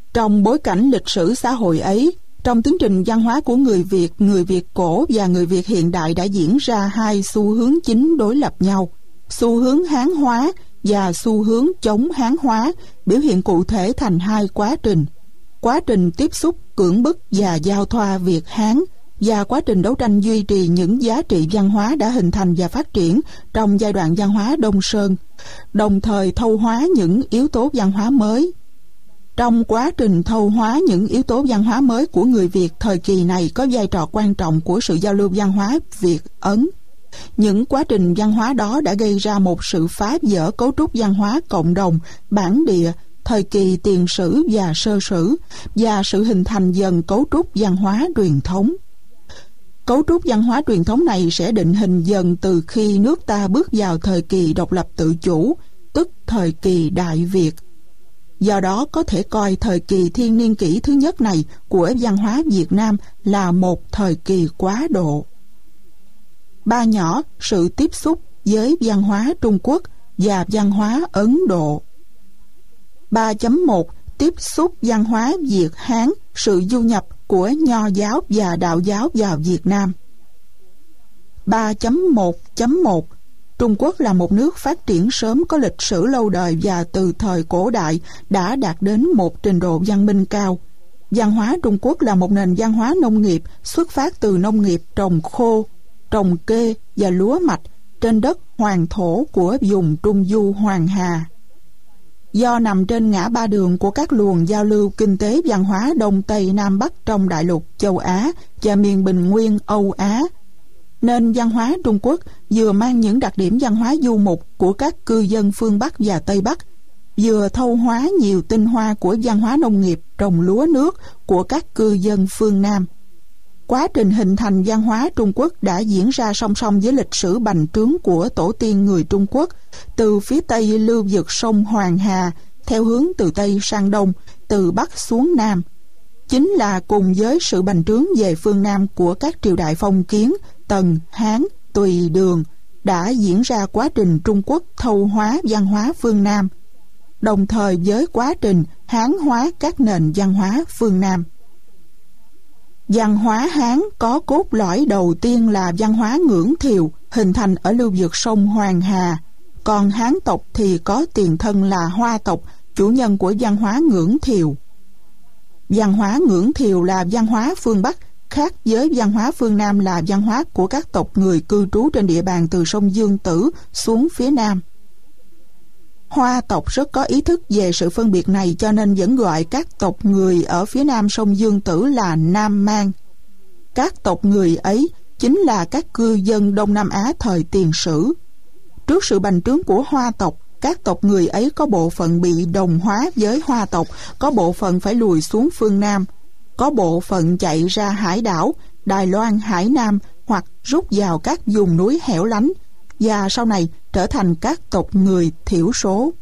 Trong bối cảnh lịch sử xã hội ấy, trong tiến trình văn hóa của người Việt cổ và người Việt hiện đại đã diễn ra hai xu hướng chính đối lập nhau: xu hướng Hán hóa và xu hướng chống Hán hóa, biểu hiện cụ thể thành hai quá trình: quá trình tiếp xúc, cưỡng bức và giao thoa Việt Hán, và quá trình đấu tranh duy trì những giá trị văn hóa đã hình thành và phát triển trong giai đoạn văn hóa Đông Sơn, đồng thời thâu hóa những yếu tố văn hóa mới. Trong quá trình thâu hóa những yếu tố văn hóa mới của người Việt thời kỳ này có vai trò quan trọng của sự giao lưu văn hóa Việt-Ấn. Những quá trình văn hóa đó đã gây ra một sự phá vỡ cấu trúc văn hóa cộng đồng, bản địa, thời kỳ tiền sử và sơ sử, và sự hình thành dần cấu trúc văn hóa truyền thống. Cấu trúc văn hóa truyền thống này sẽ định hình dần từ khi nước ta bước vào thời kỳ độc lập tự chủ, tức thời kỳ Đại Việt. Do đó có thể coi thời kỳ thiên niên kỷ thứ nhất này của văn hóa Việt Nam là một thời kỳ quá độ. 3 nhỏ, sự tiếp xúc với văn hóa Trung Quốc và văn hóa Ấn Độ. 3.1 tiếp xúc văn hóa Việt Hán, sự du nhập của Nho giáo và Đạo giáo vào Việt Nam. 3.1.1 Trung Quốc là một nước phát triển sớm, có lịch sử lâu đời và từ thời cổ đại đã đạt đến một trình độ văn minh cao. Văn hóa Trung Quốc là một nền văn hóa nông nghiệp xuất phát từ nông nghiệp trồng khô, trồng kê và lúa mạch trên đất hoàng thổ của vùng Trung Du Hoàng Hà. Do nằm trên ngã ba đường của các luồng giao lưu kinh tế văn hóa Đông Tây Nam Bắc trong đại lục châu Á và miền Bình Nguyên Âu Á, nên văn hóa Trung Quốc vừa mang những đặc điểm văn hóa du mục của các cư dân phương Bắc và Tây Bắc, vừa thâu hóa nhiều tinh hoa của văn hóa nông nghiệp trồng lúa nước của các cư dân phương Nam. Quá trình hình thành văn hóa Trung Quốc đã diễn ra song song với lịch sử bành trướng của tổ tiên người Trung Quốc từ phía Tây lưu vực sông Hoàng Hà, theo hướng từ Tây sang Đông, từ Bắc xuống Nam. Chính là cùng với sự bành trướng về phương Nam của các triều đại phong kiến, Tần, Hán, Tùy, Đường, đã diễn ra quá trình Trung Quốc thâu hóa văn hóa phương Nam, đồng thời với quá trình Hán hóa các nền văn hóa phương Nam. Văn hóa Hán có cốt lõi đầu tiên là văn hóa ngưỡng thiều, hình thành ở lưu vực sông Hoàng Hà, còn Hán tộc thì có tiền thân là Hoa tộc, chủ nhân của văn hóa ngưỡng thiều. Văn hóa ngưỡng thiều là văn hóa phương Bắc, khác với văn hóa phương Nam là văn hóa của các tộc người cư trú trên địa bàn từ sông Dương Tử xuống phía Nam. Hoa tộc rất có ý thức về sự phân biệt này, cho nên vẫn gọi các tộc người ở phía nam sông Dương Tử là Nam Mang. Các tộc người ấy chính là các cư dân Đông Nam Á thời tiền sử. Trước sự bành trướng của Hoa tộc, các tộc người ấy có bộ phận bị đồng hóa với Hoa tộc, có bộ phận phải lùi xuống phương Nam, có bộ phận chạy ra hải đảo, Đài Loan, Hải Nam hoặc rút vào các vùng núi hẻo lánh, và sau này trở thành các tộc người thiểu số.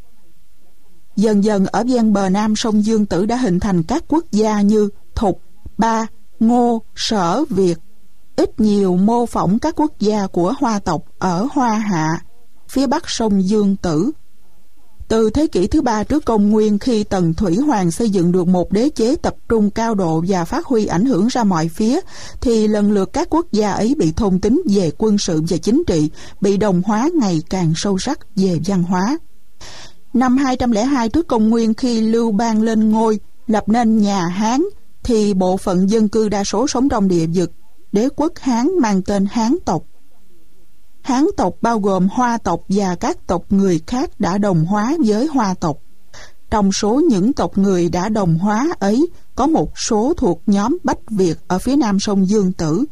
Dần dần ở ven bờ nam sông Dương Tử đã hình thành các quốc gia như Thục, Ba, Ngô, Sở, Việt, ít nhiều mô phỏng các quốc gia của Hoa tộc ở Hoa Hạ, phía bắc sông Dương Tử. Từ thế kỷ thứ 3 trước công nguyên, khi Tần Thủy Hoàng xây dựng được một đế chế tập trung cao độ và phát huy ảnh hưởng ra mọi phía, thì lần lượt các quốc gia ấy bị thôn tính về quân sự và chính trị, bị đồng hóa ngày càng sâu sắc về văn hóa. Năm 202 trước công nguyên, khi Lưu Bang lên ngôi, lập nên nhà Hán, thì bộ phận dân cư đa số sống trong địa vực đế quốc Hán mang tên Hán tộc. Hán tộc bao gồm Hoa tộc và các tộc người khác đã đồng hóa với Hoa tộc. Trong số những tộc người đã đồng hóa ấy, có một số thuộc nhóm Bách Việt ở phía nam sông Dương Tử.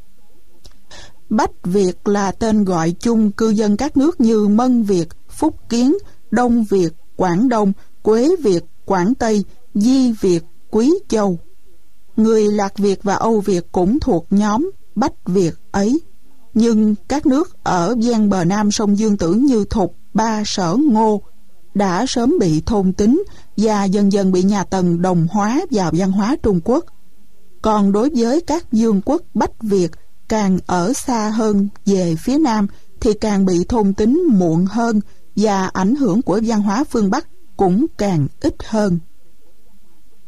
Bách Việt là tên gọi chung cư dân các nước như Mân Việt, Phúc Kiến, Đông Việt, Quảng Đông, Quế Việt, Quảng Tây, Di Việt, Quý Châu. Người Lạc Việt và Âu Việt cũng thuộc nhóm Bách Việt ấy. Nhưng các nước ở ven bờ nam sông Dương Tử như Thục, Ba, Sở, Ngô đã sớm bị thôn tính và dần dần bị nhà Tần đồng hóa vào văn hóa Trung Quốc. Còn đối với các vương quốc Bách Việt càng ở xa hơn về phía nam thì càng bị thôn tính muộn hơn, và ảnh hưởng của văn hóa phương Bắc cũng càng ít hơn.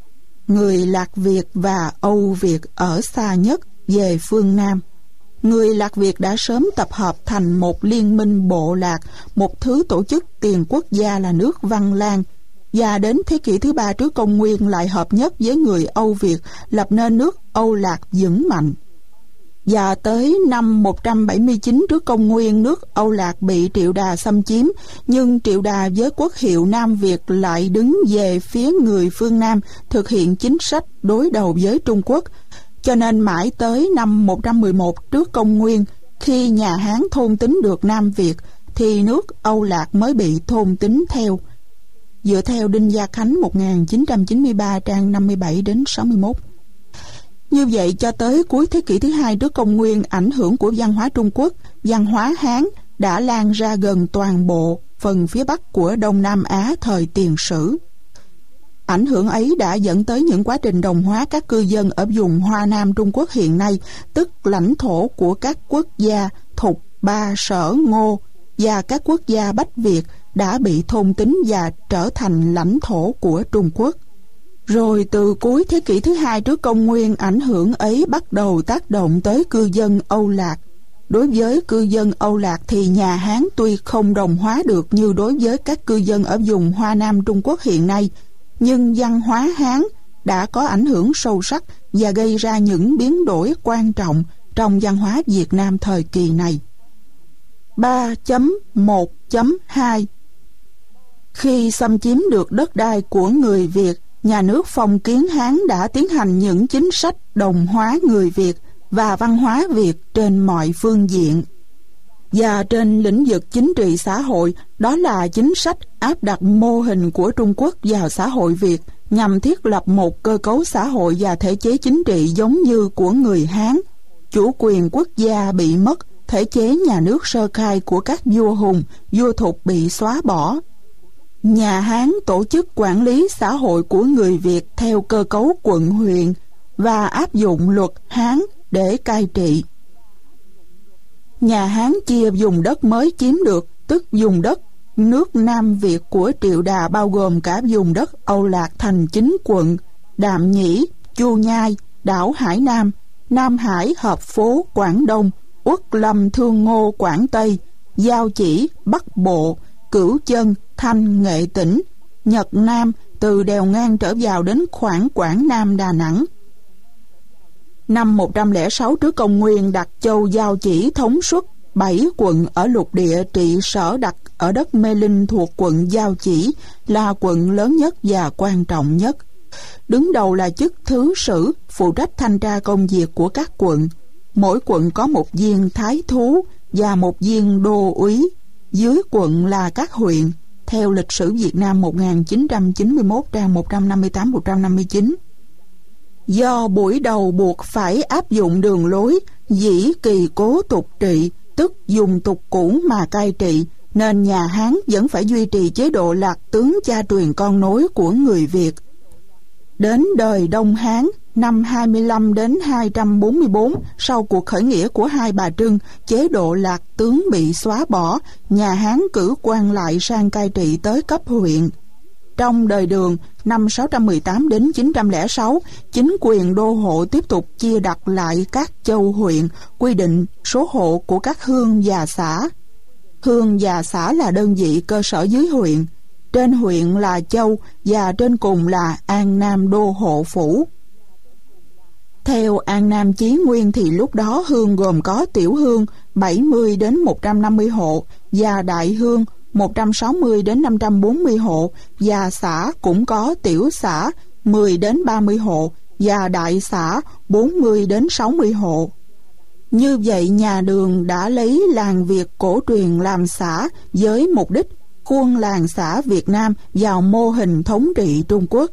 người Lạc Việt và Âu Việt ở xa nhất về phương Nam. Người Lạc Việt đã sớm tập hợp thành một liên minh bộ lạc, một thứ tổ chức tiền quốc gia là nước Văn Lang, và đến thế kỷ thứ 3 trước công nguyên lại hợp nhất với người Âu Việt, lập nên nước Âu Lạc vững mạnh. Và tới năm 179 trước công nguyên, nước Âu Lạc bị Triệu Đà xâm chiếm, nhưng Triệu Đà với quốc hiệu Nam Việt lại đứng về phía người phương Nam, thực hiện chính sách đối đầu với Trung Quốc. Cho nên mãi tới năm 111 trước công nguyên, khi nhà Hán thôn tính được Nam Việt, thì nước Âu Lạc mới bị thôn tính theo. Dựa theo Đinh Gia Khánh 1993 trang 57 đến 61. Như vậy cho tới cuối thế kỷ thứ 2 trước công nguyên, ảnh hưởng của văn hóa Trung Quốc, văn hóa Hán đã lan ra gần toàn bộ phần phía Bắc của Đông Nam Á thời Tiền Sử. Ảnh hưởng ấy đã dẫn tới những quá trình đồng hóa các cư dân ở vùng Hoa Nam Trung Quốc hiện nay, tức lãnh thổ của các quốc gia Thục, Ba, Sở, Ngô và các quốc gia Bách Việt đã bị thôn tính và trở thành lãnh thổ của Trung Quốc. Rồi từ cuối thế kỷ thứ 2 trước công nguyên, ảnh hưởng ấy bắt đầu tác động tới cư dân Âu Lạc. Đối với cư dân Âu Lạc thì nhà Hán tuy không đồng hóa được như đối với các cư dân ở vùng Hoa Nam Trung Quốc hiện nay, nhưng văn hóa Hán đã có ảnh hưởng sâu sắc và gây ra những biến đổi quan trọng trong văn hóa Việt Nam thời kỳ này. 3.1.2 Khi xâm chiếm được đất đai của người Việt, nhà nước phong kiến Hán đã tiến hành những chính sách đồng hóa người Việt và văn hóa Việt trên mọi phương diện. Và trên lĩnh vực chính trị xã hội, đó là chính sách áp đặt mô hình của Trung Quốc vào xã hội Việt nhằm thiết lập một cơ cấu xã hội và thể chế chính trị giống như của người Hán. Chủ quyền quốc gia bị mất, thể chế nhà nước sơ khai của các vua Hùng, vua Thục bị xóa bỏ. Nhà Hán tổ chức quản lý xã hội của người Việt theo cơ cấu quận huyện và áp dụng luật Hán để cai trị. Nhà Hán chia vùng đất mới chiếm được, tức vùng đất nước Nam Việt của Triệu Đà bao gồm cả vùng đất Âu Lạc thành 9 quận: Đạm Nhĩ, Chu Nhai, đảo Hải Nam, Nam Hải, Hợp Phố, Quảng Đông, Uất Lâm, Thương Ngô, Quảng Tây, Giao Chỉ, Bắc Bộ, Cửu Chân, Thanh, Nghệ Tĩnh, Nhật Nam, từ đèo ngang trở vào đến khoảng Quảng Nam, Đà Nẵng. Năm 106 trước công nguyên, đặt châu Giao Chỉ thống suất 7 quận ở lục địa, trị sở đặt ở đất Mê Linh thuộc quận Giao Chỉ, là quận lớn nhất và quan trọng nhất. Đứng đầu là chức thứ sử, phụ trách thanh tra công việc của các quận. Mỗi quận có một viên thái thú và một viên đô úy. Dưới quận là các huyện, theo lịch sử Việt Nam 1991 trang 158-159. Do buổi đầu buộc phải áp dụng đường lối dĩ kỳ cố tục trị, tức dùng tục cũ mà cai trị, nên nhà Hán vẫn phải duy trì chế độ lạc tướng cha truyền con nối của người Việt. Đến đời Đông Hán, năm 25 đến 244, sau cuộc khởi nghĩa của Hai Bà Trưng, chế độ lạc tướng bị xóa bỏ, nhà Hán cử quan lại sang cai trị tới cấp huyện. Trong đời Đường, năm 618 đến 906, chính quyền đô hộ tiếp tục chia đặt lại các châu huyện, quy định số hộ của các hương và xã. Hương và xã là đơn vị cơ sở dưới huyện. Trên huyện là châu và trên cùng là An Nam đô hộ phủ. Theo An Nam Chí Nguyên thì lúc đó hương gồm có tiểu hương 70 đến 150 hộ và đại hương 160 đến 540 hộ, và xã cũng có tiểu xã 10 đến 30 hộ và đại xã 40 đến 60 hộ. Như vậy nhà Đường đã lấy làng Việt cổ truyền làm xã với mục đích khuôn làng xã Việt Nam vào mô hình thống trị Trung Quốc.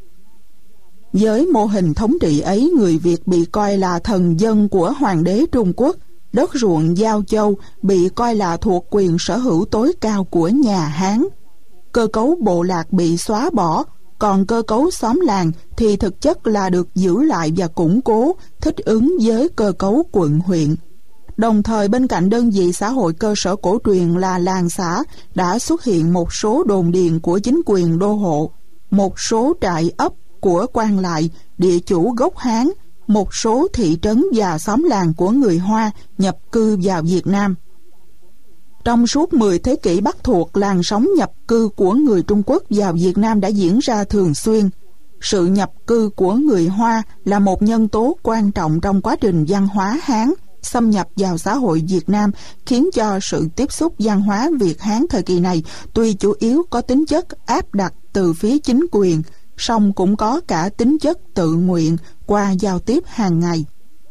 Với mô hình thống trị ấy, người Việt bị coi là thần dân của Hoàng đế Trung Quốc. Đất ruộng Giao Châu bị coi là thuộc quyền sở hữu tối cao của nhà Hán. Cơ cấu bộ lạc bị xóa bỏ, còn cơ cấu xóm làng thì thực chất là được giữ lại và củng cố, thích ứng với cơ cấu quận huyện. Đồng thời bên cạnh đơn vị xã hội cơ sở cổ truyền là làng xã, đã xuất hiện một số đồn điền của chính quyền đô hộ, một số trại ấp, của quan lại, địa chủ gốc Hán, một số thị trấn và xóm làng của người Hoa nhập cư vào Việt Nam. Trong suốt 10 thế kỷ Bắc thuộc, làn sóng nhập cư của người Trung Quốc vào Việt Nam đã diễn ra thường xuyên. Sự nhập cư của người Hoa là một nhân tố quan trọng trong quá trình văn hóa Hán xâm nhập vào xã hội Việt Nam, khiến cho sự tiếp xúc văn hóa Việt Hán thời kỳ này tuy chủ yếu có tính chất áp đặt từ phía chính quyền, song cũng có cả tính chất tự nguyện qua giao tiếp hàng ngày.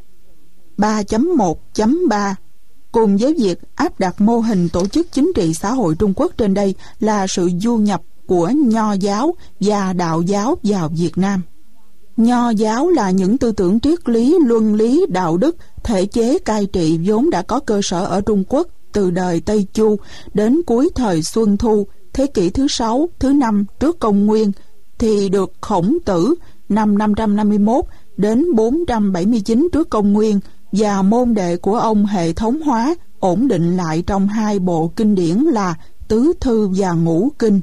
3.1.3 Cùng với việc áp đặt mô hình tổ chức chính trị xã hội Trung Quốc trên đây là sự du nhập của Nho giáo và Đạo giáo vào Việt Nam. Nho giáo là những tư tưởng triết lý, luân lý, đạo đức, thể chế cai trị vốn đã có cơ sở ở Trung Quốc từ đời Tây Chu đến cuối thời Xuân Thu, thế kỷ thứ 6, thứ 5 trước công nguyên, thì được Khổng Tử năm 551 đến 479 trước công nguyên và môn đệ của ông hệ thống hóa, ổn định lại trong hai bộ kinh điển là Tứ Thư và Ngũ Kinh.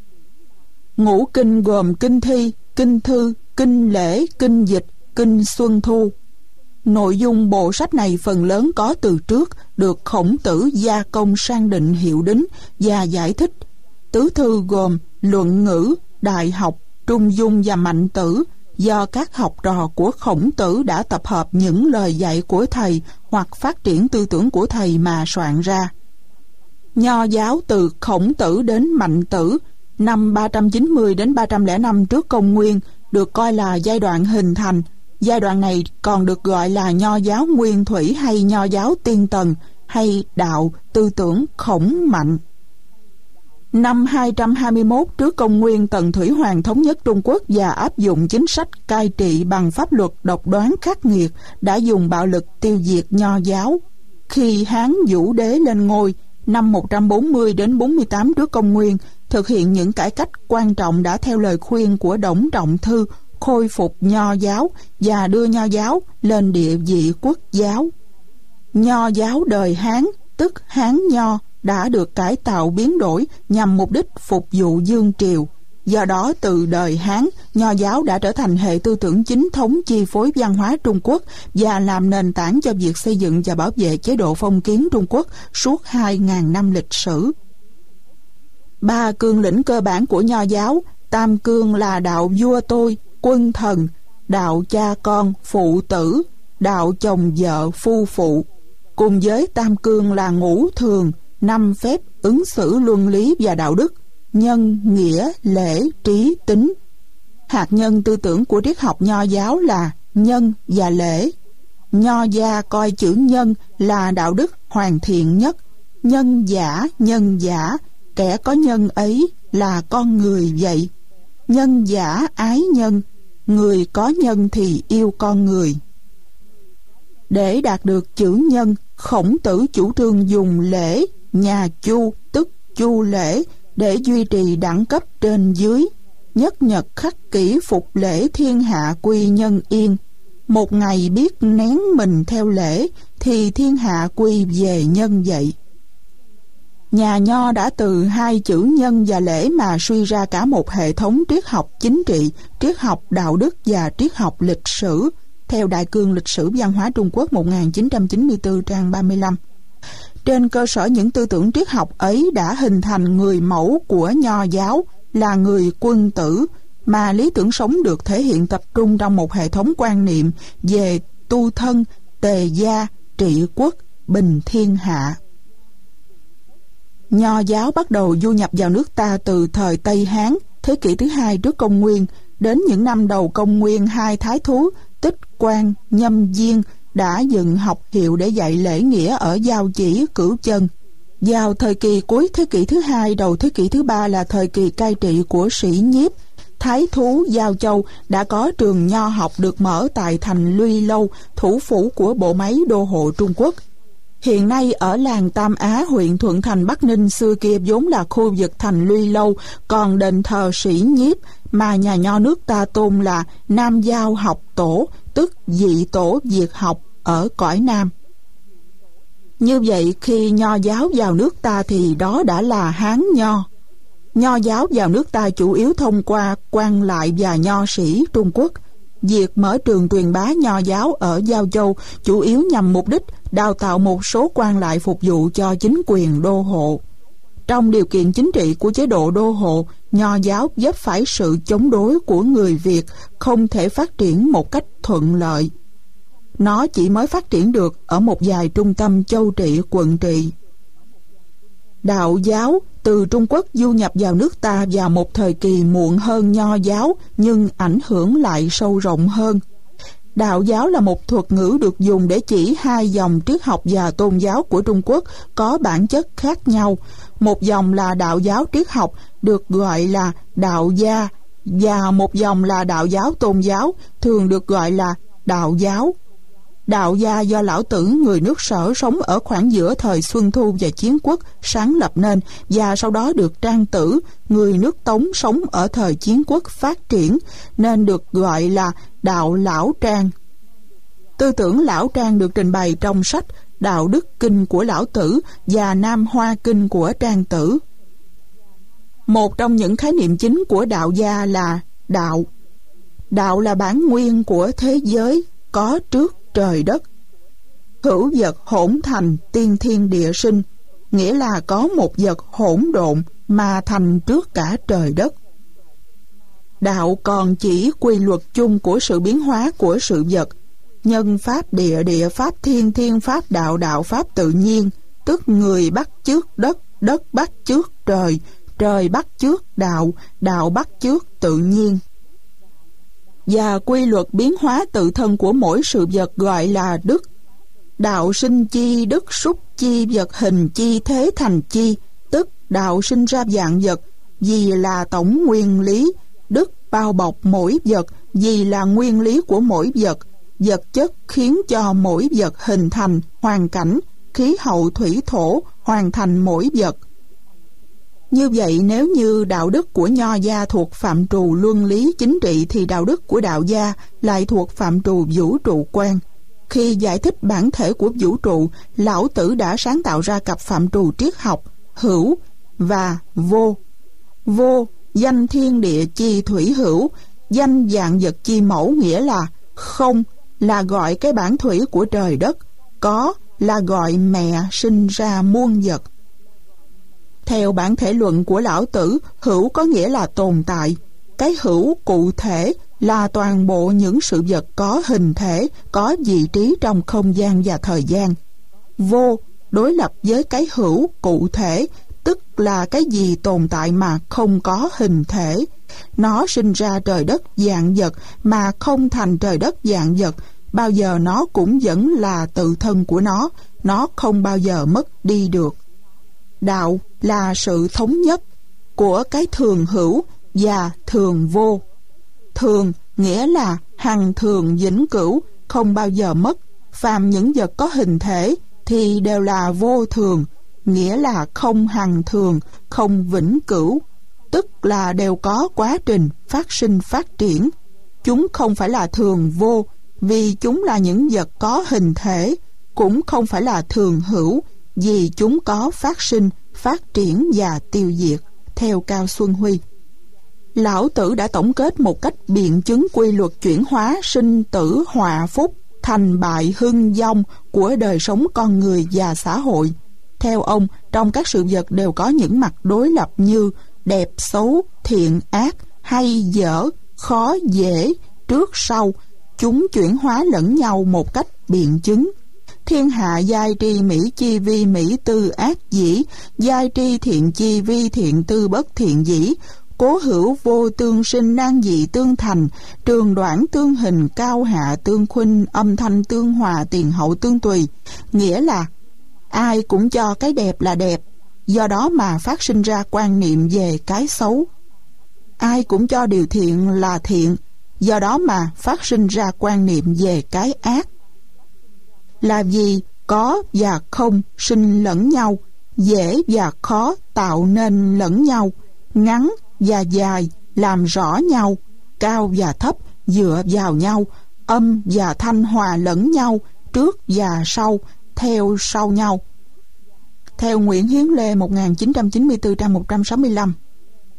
Ngũ Kinh gồm Kinh Thi, Kinh Thư, Kinh Lễ, Kinh Dịch, Kinh Xuân Thu. Nội dung bộ sách này phần lớn có từ trước, được Khổng Tử gia công sang định hiệu đính và giải thích. Tứ Thư gồm Luận Ngữ, Đại Học, Trung Dung và Mạnh Tử, do các học trò của Khổng Tử đã tập hợp những lời dạy của thầy hoặc phát triển tư tưởng của thầy mà soạn ra. Nho giáo từ Khổng Tử đến Mạnh Tử năm 390 đến 305 trước công nguyên được coi là giai đoạn hình thành. Giai đoạn này còn được gọi là Nho giáo Nguyên Thủy hay Nho giáo Tiên Tần hay đạo tư tưởng Khổng Mạnh. Năm 221 trước công nguyên, Tần Thủy Hoàng thống nhất Trung Quốc và áp dụng chính sách cai trị bằng pháp luật độc đoán khắc nghiệt, đã dùng bạo lực tiêu diệt Nho giáo. Khi Hán Vũ Đế lên ngôi năm 140 đến 48 trước công nguyên, thực hiện những cải cách quan trọng đã theo lời khuyên của Đổng Trọng Thư, khôi phục Nho giáo và đưa Nho giáo lên địa vị quốc giáo. Nho giáo đời Hán, tức Hán Nho, đã được cải tạo biến đổi nhằm mục đích phục vụ vương triều. Do đó, từ đời Hán, Nho giáo đã trở thành hệ tư tưởng chính thống chi phối văn hóa Trung Quốc và làm nền tảng cho việc xây dựng và bảo vệ chế độ phong kiến Trung Quốc suốt 2.000 năm lịch sử. 3 cương lĩnh cơ bản của Nho giáo. Tam cương là đạo vua tôi, quân thần, đạo cha con, phụ tử, đạo chồng vợ, phu phụ. Cùng với tam cương là ngũ thường, 5 phép ứng xử luân lý và đạo đức: nhân, nghĩa, lễ, trí, tính. Hạt nhân tư tưởng của triết học Nho giáo là nhân và lễ. Nho gia coi chữ nhân là đạo đức hoàn thiện nhất. Nhân giả, kẻ có nhân ấy là con người vậy. Nhân giả ái nhân, người có nhân thì yêu con người. Để đạt được chữ nhân, Khổng Tử chủ trương dùng lễ nhà Chu, tức Chu lễ, để duy trì đẳng cấp trên dưới. Nhất nhật khắc kỷ phục lễ, thiên hạ quy nhân yên. Một ngày biết nén mình theo lễ, thì thiên hạ quy về nhân vậy. Nhà Nho đã từ hai chữ nhân và lễ mà suy ra cả một hệ thống triết học chính trị, triết học đạo đức và triết học lịch sử, theo Đại cương lịch sử văn hóa Trung Quốc 1994 trang 35. Trên cơ sở những tư tưởng triết học ấy đã hình thành người mẫu của Nho giáo là người quân tử, mà lý tưởng sống được thể hiện tập trung trong một hệ thống quan niệm về tu thân, tề gia, trị quốc, bình thiên hạ. Nho giáo bắt đầu du nhập vào nước ta từ thời Tây Hán, thế kỷ thứ 2 trước công nguyên. Đến những năm đầu công nguyên, hai thái thú Tích Quan, Nhâm Diên đã dựng học hiệu để dạy lễ nghĩa ở Giao Chỉ, Cửu Chân. Vào thời kỳ cuối thế kỷ thứ 2, đầu thế kỷ thứ 3 là thời kỳ cai trị của Sĩ Nhiếp. Thái thú Giao Châu đã có trường nho học được mở tại thành Luy Lâu, thủ phủ của bộ máy đô hộ Trung Quốc. Hiện nay ở làng Tam Á, huyện Thuận Thành, Bắc Ninh xưa kia vốn là khu vực thành Luy Lâu, còn đền thờ Sĩ Nhiếp mà nhà nho nước ta tôn là Nam Giao học tổ, tức dị tổ Việt học ở cõi Nam. Như vậy, khi nho giáo vào nước ta thì đó đã là Hán Nho. Nho giáo vào nước ta chủ yếu thông qua quan lại và nho sĩ Trung Quốc. Việc mở trường truyền bá nho giáo ở Giao Châu chủ yếu nhằm mục đích đào tạo một số quan lại phục vụ cho chính quyền đô hộ. Trong điều kiện chính trị của chế độ đô hộ, nho giáo vấp phải sự chống đối của người Việt, không thể phát triển một cách thuận lợi. Nó chỉ mới phát triển được ở một vài trung tâm châu trị, quận trị. Đạo giáo từ Trung Quốc du nhập vào nước ta vào một thời kỳ muộn hơn nho giáo, nhưng ảnh hưởng lại sâu rộng hơn. Đạo giáo là một thuật ngữ được dùng để chỉ hai dòng triết học và tôn giáo của Trung Quốc có bản chất khác nhau. Một dòng là đạo giáo triết học được gọi là đạo gia, và một dòng là đạo giáo tôn giáo thường được gọi là đạo giáo. Đạo gia do Lão Tử người nước Sở sống ở khoảng giữa thời Xuân Thu và Chiến Quốc sáng lập nên, và sau đó được Trang Tử người nước Tống sống ở thời Chiến Quốc phát triển, nên được gọi là đạo Lão Trang. Tư tưởng Lão Trang được trình bày trong sách Đạo Đức Kinh của Lão Tử và Nam Hoa Kinh của Trang Tử. Một trong những khái niệm chính của đạo gia là đạo. Đạo là bản nguyên của thế giới, có trước trời đất. Hữu vật hỗn thành, tiên thiên địa sinh, nghĩa là có một vật hỗn độn mà thành trước cả trời đất. Đạo còn chỉ quy luật chung của sự biến hóa của sự vật, nhân pháp địa, địa pháp thiên, thiên pháp đạo, đạo pháp tự nhiên, tức người bắt chước đất, đất bắt chước trời, trời bắt chước đạo, đạo bắt chước tự nhiên. Và quy luật biến hóa tự thân của mỗi sự vật gọi là đức. Đạo sinh chi, đức xúc chi, vật hình chi, thế thành chi, tức đạo sinh ra vạn vật, vì là tổng nguyên lý, đức bao bọc mỗi vật, vì là nguyên lý của mỗi vật, vật chất khiến cho mỗi vật hình thành, hoàn cảnh, khí hậu thủy thổ hoàn thành mỗi vật. Như vậy, nếu như đạo đức của nho gia thuộc phạm trù luân lý chính trị, thì đạo đức của đạo gia lại thuộc phạm trù vũ trụ quan. Khi giải thích bản thể của vũ trụ, Lão Tử đã sáng tạo ra cặp phạm trù triết học hữu và vô. Vô, danh thiên địa chi thủy hữu, danh vạn vật chi mẫu, nghĩa là không là gọi cái bản thủy của trời đất, có là gọi mẹ sinh ra muôn vật. Theo bản thể luận của Lão Tử, hữu có nghĩa là tồn tại. Cái hữu cụ thể là toàn bộ những sự vật có hình thể, có vị trí trong không gian và thời gian. Vô đối lập với cái hữu cụ thể, tức là cái gì tồn tại mà không có hình thể. Nó sinh ra trời đất vạn vật mà không thành trời đất vạn vật, bao giờ nó cũng vẫn là tự thân của nó không bao giờ mất đi được. Đạo là sự thống nhất của cái thường hữu và thường vô. Thường nghĩa là hằng thường vĩnh cửu, không bao giờ mất. Phàm những vật có hình thể thì đều là vô thường, nghĩa là không hằng thường, không vĩnh cửu, tức là đều có quá trình phát sinh phát triển. Chúng không phải là thường vô, vì chúng là những vật có hình thể, cũng không phải là thường hữu, vì chúng có phát sinh, phát triển và tiêu diệt. Theo Cao Xuân Huy, Lão Tử đã tổng kết một cách biện chứng quy luật chuyển hóa sinh tử họa phúc, thành bại hưng vong của đời sống con người và xã hội. Theo ông, trong các sự vật đều có những mặt đối lập như đẹp xấu, thiện ác, hay dở, khó dễ, trước sau. Chúng chuyển hóa lẫn nhau một cách biện chứng. Thiên hạ giai tri mỹ chi vi mỹ tư ác dĩ, giai tri thiện chi vi thiện tư bất thiện dĩ. Cố hữu vô tương sinh, nan dị tương thành, trường đoạn tương hình, cao hạ tương khuynh, âm thanh tương hòa, tiền hậu tương tùy. Nghĩa là ai cũng cho cái đẹp là đẹp, do đó mà phát sinh ra quan niệm về cái xấu. Ai cũng cho điều thiện là thiện, do đó mà phát sinh ra quan niệm về cái ác. Là vì có và không sinh lẫn nhau, dễ và khó tạo nên lẫn nhau, ngắn và dài làm rõ nhau, cao và thấp dựa vào nhau, âm và thanh hòa lẫn nhau, trước và sau theo sau nhau. Theo Nguyễn Hiến Lê 1994 trang 165.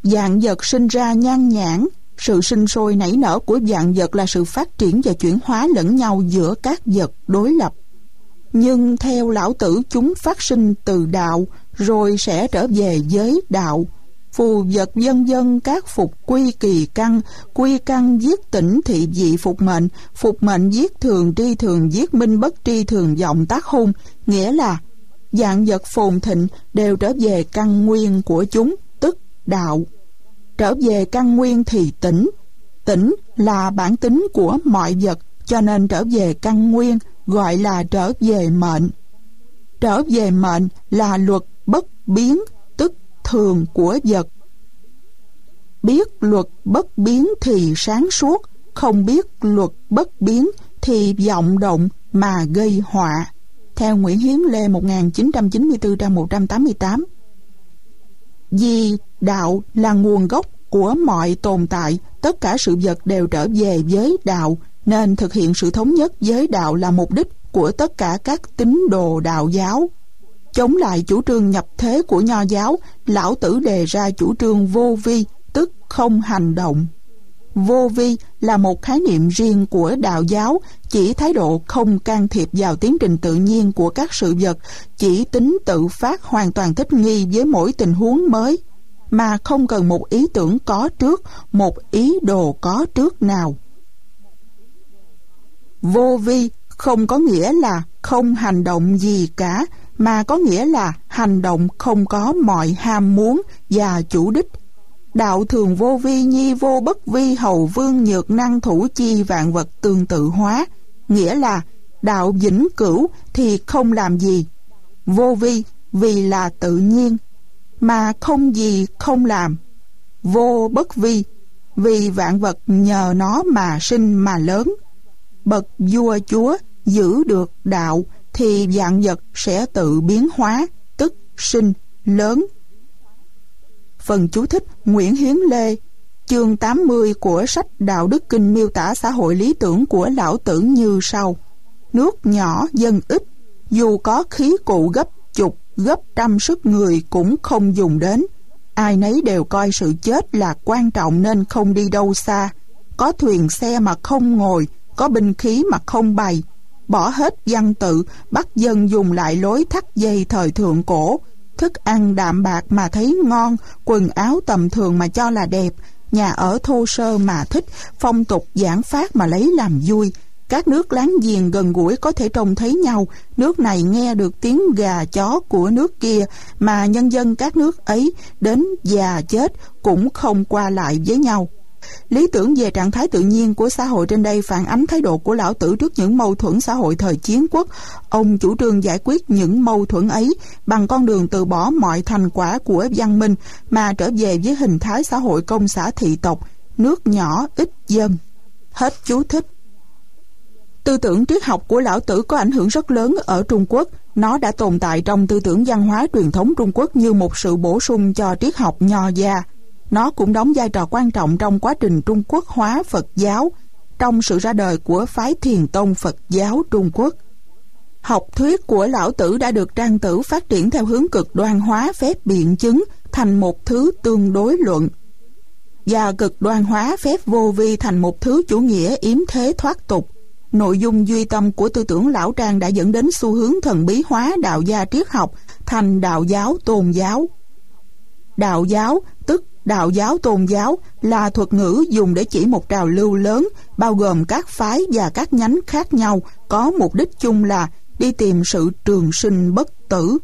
Vạn vật sinh ra nhan nhản. Sự sinh sôi nảy nở của vạn vật là sự phát triển và chuyển hóa lẫn nhau giữa các vật đối lập. Nhưng theo Lão Tử, chúng phát sinh từ đạo rồi sẽ trở về với đạo. Phù vật vân vân các phục quy kỳ căn viết tỉnh thị vị phục mệnh viết thường tri thường viết minh bất tri thường vọng tác hung, nghĩa là vạn vật phồn thịnh đều trở về căn nguyên của chúng, tức đạo. Trở về căn nguyên thì tỉnh là bản tính của mọi vật, cho nên trở về căn nguyên gọi là trở về mệnh. Trở về mệnh là luật bất biến, tức thường của vật. Biết luật bất biến thì sáng suốt, không biết luật bất biến thì vọng động mà gây họa. Theo Nguyễn Hiến Lê 1994 trang 188. Vì đạo là nguồn gốc của mọi tồn tại, tất cả sự vật đều trở về với đạo, nên thực hiện sự thống nhất với đạo là mục đích của tất cả các tín đồ đạo giáo. Chống lại chủ trương nhập thế của Nho giáo, Lão Tử đề ra chủ trương vô vi, tức không hành động. Vô vi là một khái niệm riêng của đạo giáo, chỉ thái độ không can thiệp vào tiến trình tự nhiên của các sự vật, chỉ tính tự phát hoàn toàn thích nghi với mỗi tình huống mới, mà không cần một ý tưởng có trước, một ý đồ có trước nào. Vô vi không có nghĩa là không hành động gì cả, mà có nghĩa là hành động không có mọi ham muốn và chủ đích. Đạo thường vô vi nhi vô bất vi hầu vương nhược năng thủ chi vạn vật tương tự hóa, nghĩa là đạo vĩnh cửu thì không làm gì. Vô vi vì là tự nhiên, mà không gì không làm. Vô bất vi vì vạn vật nhờ nó mà sinh mà lớn. Bậc vua chúa giữ được đạo thì vạn vật sẽ tự biến hóa, tức sinh lớn. Phần chú thích Nguyễn Hiến Lê, chương 80 của sách Đạo Đức Kinh miêu tả xã hội lý tưởng của Lão Tử như sau. Nước nhỏ dân ít, dù có khí cụ gấp chục, gấp trăm sức người cũng không dùng đến. Ai nấy đều coi sự chết là quan trọng nên không đi đâu xa. Có thuyền xe mà không ngồi, có binh khí mà không bày. Bỏ hết văn tự, bắt dân dùng lại lối thắt dây thời thượng cổ. Thức ăn đạm bạc mà thấy ngon, quần áo tầm thường mà cho là đẹp, nhà ở thô sơ mà thích, phong tục giản phát mà lấy làm vui. Các nước láng giềng gần gũi có thể trông thấy nhau, nước này nghe được tiếng gà chó của nước kia, mà nhân dân các nước ấy đến già chết cũng không qua lại với nhau. Lý tưởng về trạng thái tự nhiên của xã hội trên đây phản ánh thái độ của Lão Tử trước những mâu thuẫn xã hội thời chiến quốc. Ông chủ trương giải quyết những mâu thuẫn ấy bằng con đường từ bỏ mọi thành quả của văn minh mà trở về với hình thái xã hội công xã thị tộc, nước nhỏ ít dân. Hết chú thích. Tư tưởng triết học của Lão Tử có ảnh hưởng rất lớn ở Trung Quốc. Nó đã tồn tại trong tư tưởng văn hóa truyền thống Trung Quốc như một sự bổ sung cho triết học Nho gia. Nó cũng đóng vai trò quan trọng trong quá trình Trung Quốc hóa Phật giáo, trong sự ra đời của phái Thiền tông Phật giáo Trung Quốc. Học thuyết của Lão Tử đã được Trang Tử phát triển theo hướng cực đoan hóa phép biện chứng thành một thứ tương đối luận, và cực đoan hóa phép vô vi thành một thứ chủ nghĩa yếm thế thoát tục. Nội dung duy tâm của tư tưởng Lão Trang đã dẫn đến xu hướng thần bí hóa đạo gia triết học thành đạo giáo tôn giáo. Đạo giáo, tức đạo giáo tôn giáo, là thuật ngữ dùng để chỉ một trào lưu lớn, bao gồm các phái và các nhánh khác nhau, có mục đích chung là đi tìm sự trường sinh bất tử.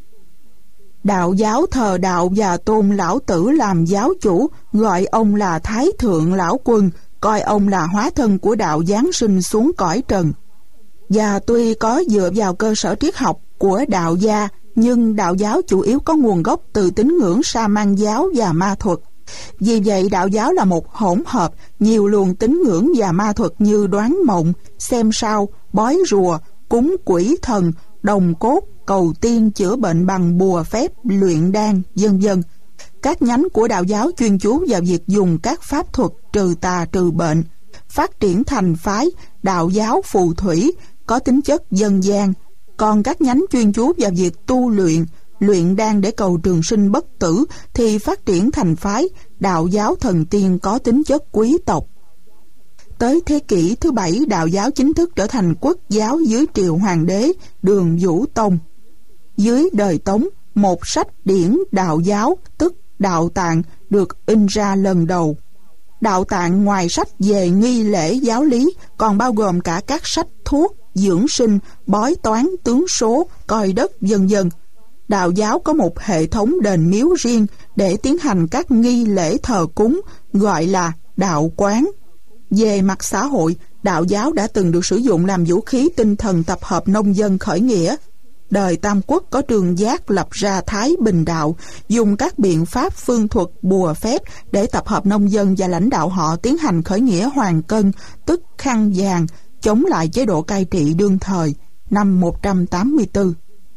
Đạo giáo thờ đạo và tôn Lão Tử làm giáo chủ, gọi ông là Thái Thượng Lão Quân, coi ông là hóa thân của đạo giáng sinh xuống cõi trần. Và tuy có dựa vào cơ sở triết học của đạo gia, nhưng đạo giáo chủ yếu có nguồn gốc từ tín ngưỡng sa man giáo và ma thuật. Vì vậy đạo giáo là một hỗn hợp nhiều luồng tín ngưỡng và ma thuật như đoán mộng, xem sao, bói rùa, cúng quỷ thần, đồng cốt, cầu tiên, chữa bệnh bằng bùa phép, luyện đan, vân vân. Các nhánh của đạo giáo chuyên chú vào việc dùng các pháp thuật trừ tà trừ bệnh, phát triển thành phái đạo giáo phù thủy có tính chất dân gian. Còn các nhánh chuyên chú vào việc tu luyện, luyện đan để cầu trường sinh bất tử, thì phát triển thành phái đạo giáo thần tiên có tính chất quý tộc. Tới thế kỷ thứ 7, đạo giáo chính thức trở thành quốc giáo dưới triều hoàng đế Đường Vũ Tông. Dưới đời Tống, một sách điển đạo giáo, tức Đạo Tạng, được in ra lần đầu. Đạo Tạng ngoài sách về nghi lễ giáo lý còn bao gồm cả các sách thuốc, dưỡng sinh, bói toán, tướng số, coi đất, vân vân. Đạo giáo có một hệ thống đền miếu riêng để tiến hành các nghi lễ thờ cúng, gọi là đạo quán. Về mặt xã hội, đạo giáo đã từng được sử dụng làm vũ khí tinh thần tập hợp nông dân khởi nghĩa. Đời Tam Quốc có Trương Giác lập ra Thái Bình đạo, dùng các biện pháp phương thuật bùa phép để tập hợp nông dân và lãnh đạo họ tiến hành khởi nghĩa Hoàng Cân, tức khăn vàng, chống lại chế độ cai trị đương thời, năm 184.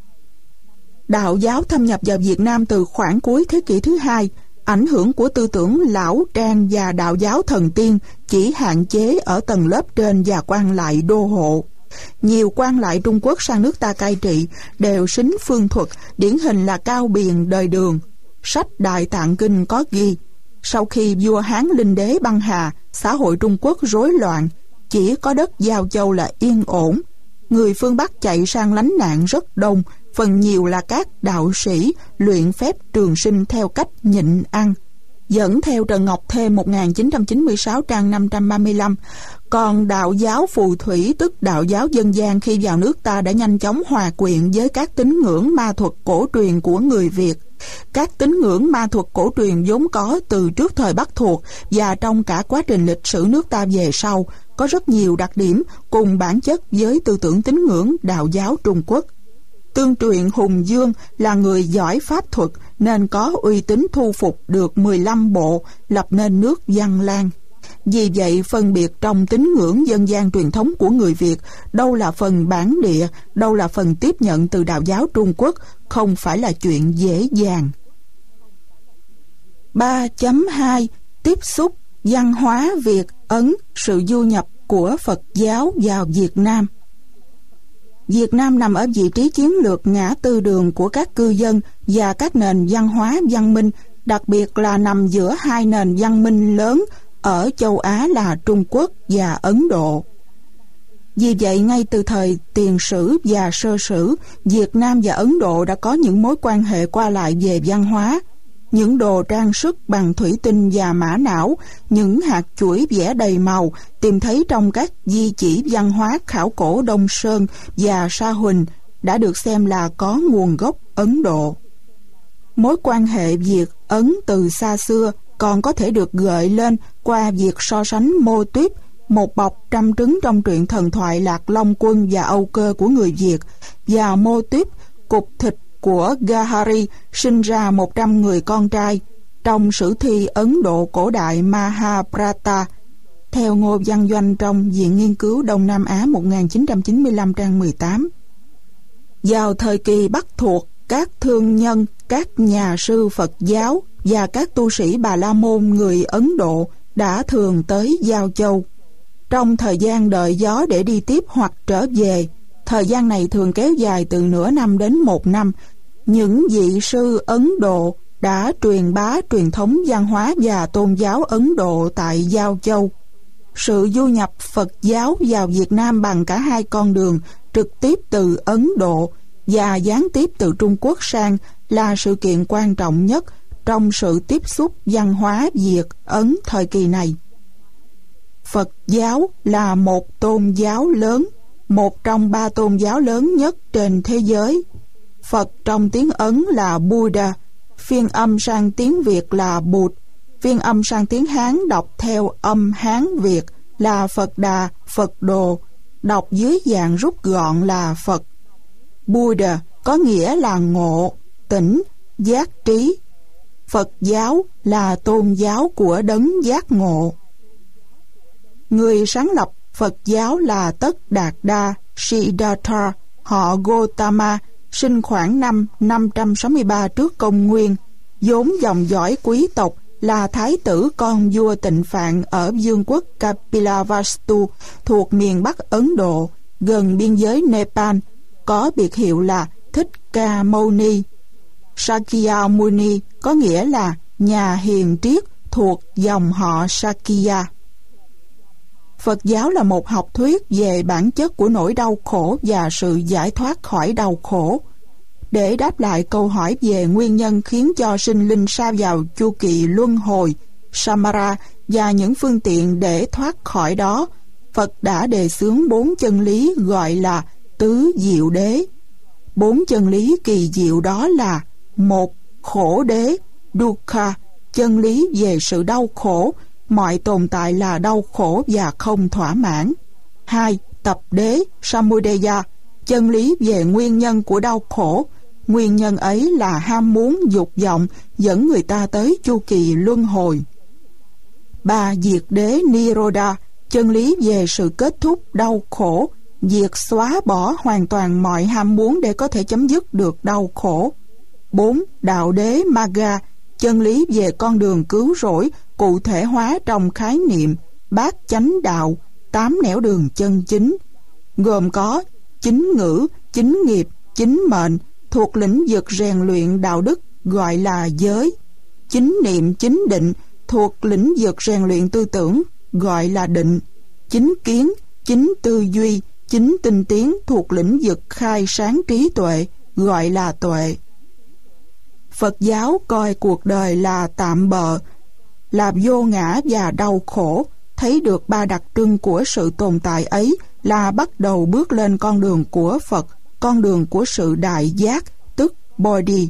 Đạo giáo thâm nhập vào Việt Nam từ khoảng cuối thế kỷ thứ 2. Ảnh hưởng của tư tưởng lão trang và đạo giáo thần tiên chỉ hạn chế ở tầng lớp trên và quan lại đô hộ. Nhiều quan lại Trung Quốc sang nước ta cai trị đều sính phương thuật, điển hình là Cao Biền đời Đường. Sách Đại Tạng Kinh có ghi, sau khi vua Hán Linh Đế băng hà, xã hội Trung Quốc rối loạn, chỉ có đất Giao Châu là yên ổn. Người phương Bắc chạy sang lánh nạn rất đông, phần nhiều là các đạo sĩ luyện phép trường sinh theo cách nhịn ăn. Dẫn theo Trần Ngọc Thêm 1996 trang 535. Còn đạo giáo phù thủy, tức đạo giáo dân gian, khi vào nước ta đã nhanh chóng hòa quyện với các tín ngưỡng ma thuật cổ truyền của người Việt. Các tín ngưỡng ma thuật cổ truyền vốn có từ trước thời Bắc thuộc và trong cả quá trình lịch sử nước ta về sau, có rất nhiều đặc điểm cùng bản chất với tư tưởng tín ngưỡng đạo giáo Trung Quốc. Tương truyền Hùng Dương là người giỏi pháp thuật nên có uy tín thu phục được 15 bộ, lập nên nước Văn Lang. Vì vậy, phân biệt trong tín ngưỡng dân gian truyền thống của người Việt, đâu là phần bản địa, đâu là phần tiếp nhận từ đạo giáo Trung Quốc, không phải là chuyện dễ dàng. 3.2 Tiếp xúc văn hóa Việt Ấn, sự du nhập của Phật giáo vào Việt Nam. Việt Nam nằm ở vị trí chiến lược ngã tư đường của các cư dân và các nền văn hóa văn minh, đặc biệt là nằm giữa hai nền văn minh lớn ở châu Á là Trung Quốc và Ấn Độ. Vì vậy, ngay từ thời tiền sử và sơ sử, Việt Nam và Ấn Độ đã có những mối quan hệ qua lại về văn hóa. Những đồ trang sức bằng thủy tinh và mã não, những hạt chuỗi vẽ đầy màu tìm thấy trong các di chỉ văn hóa khảo cổ Đông Sơn và Sa Huỳnh đã được xem là có nguồn gốc Ấn Độ. Mối quan hệ Việt-Ấn từ xa xưa còn có thể được gợi lên qua việc so sánh mô típ, một bọc trăm trứng trong truyện thần thoại Lạc Long Quân và Âu Cơ của người Việt, và mô típ cục thịt của Gahari sinh ra 100 người con trai trong sử thi Ấn Độ cổ đại Mahabharata, theo Ngô Văn Doanh trong Viện Nghiên cứu Đông Nam Á 1995 trang 18. Vào thời kỳ Bắc thuộc, các thương nhân, các nhà sư Phật giáo và các tu sĩ Bà La Môn người Ấn Độ đã thường tới Giao Châu. Trong thời gian đợi gió để đi tiếp hoặc trở về, thời gian này thường kéo dài từ nửa năm đến 1 năm, những vị sư Ấn Độ đã truyền bá truyền thống văn hóa và tôn giáo Ấn Độ tại Giao Châu. Sự du nhập Phật giáo vào Việt Nam bằng cả hai con đường, trực tiếp từ Ấn Độ và gián tiếp từ Trung Quốc sang, là sự kiện quan trọng nhất trong sự tiếp xúc văn hóa Việt-Ấn thời kỳ này. Phật giáo là một tôn giáo lớn, một trong 3 tôn giáo lớn nhất trên thế giới. Phật trong tiếng Ấn là Buddha, phiên âm sang tiếng Việt là Bụt, phiên âm sang tiếng Hán đọc theo âm Hán Việt là Phật Đà, Phật Đồ, đọc dưới dạng rút gọn là Phật. Buddha có nghĩa là ngộ, tỉnh, giác trí. Phật giáo là tôn giáo của đấng giác ngộ. Người sáng lập Phật giáo là Tất Đạt Đa Siddhartha, họ Gotama, sinh khoảng năm 563 trước công nguyên, vốn dòng dõi quý tộc, là thái tử con vua Tịnh Phạn ở vương quốc Kapilavastu thuộc miền Bắc Ấn Độ, gần biên giới Nepal, có biệt hiệu là Thích Ca Mâu Ni. Sakya Muni có nghĩa là nhà hiền triết thuộc dòng họ Sakya. Phật giáo là một học thuyết về bản chất của nỗi đau khổ và sự giải thoát khỏi đau khổ. Để đáp lại câu hỏi về nguyên nhân khiến cho sinh linh sa vào chu kỳ luân hồi, samara, và những phương tiện để thoát khỏi đó, Phật đã đề xướng 4 chân lý gọi là tứ diệu đế. 4 chân lý kỳ diệu đó là: 1. Khổ đế, dukkha, chân lý về sự đau khổ, mọi tồn tại là đau khổ và không thỏa mãn. 2. Tập đế, samudaya, chân lý về nguyên nhân của đau khổ, nguyên nhân ấy là ham muốn dục vọng dẫn người ta tới chu kỳ luân hồi. 3. Diệt đế, nirodha, chân lý về sự kết thúc đau khổ, diệt xóa bỏ hoàn toàn mọi ham muốn để có thể chấm dứt được đau khổ. 4. Đạo đế, magga, chân lý về con đường cứu rỗi cụ thể hóa trong khái niệm bát chánh đạo, 8 nẻo đường chân chính, gồm có chính ngữ, chính nghiệp, chính mệnh, thuộc lĩnh vực rèn luyện đạo đức gọi là giới, chính niệm, chính định, thuộc lĩnh vực rèn luyện tư tưởng gọi là định, chính kiến, chính tư duy, chính tinh tiến, thuộc lĩnh vực khai sáng trí tuệ gọi là tuệ. Phật giáo coi cuộc đời là tạm bợ, là vô ngã và đau khổ. Thấy được 3 đặc trưng của sự tồn tại ấy là bắt đầu bước lên con đường của Phật, con đường của sự đại giác, tức Bodhi.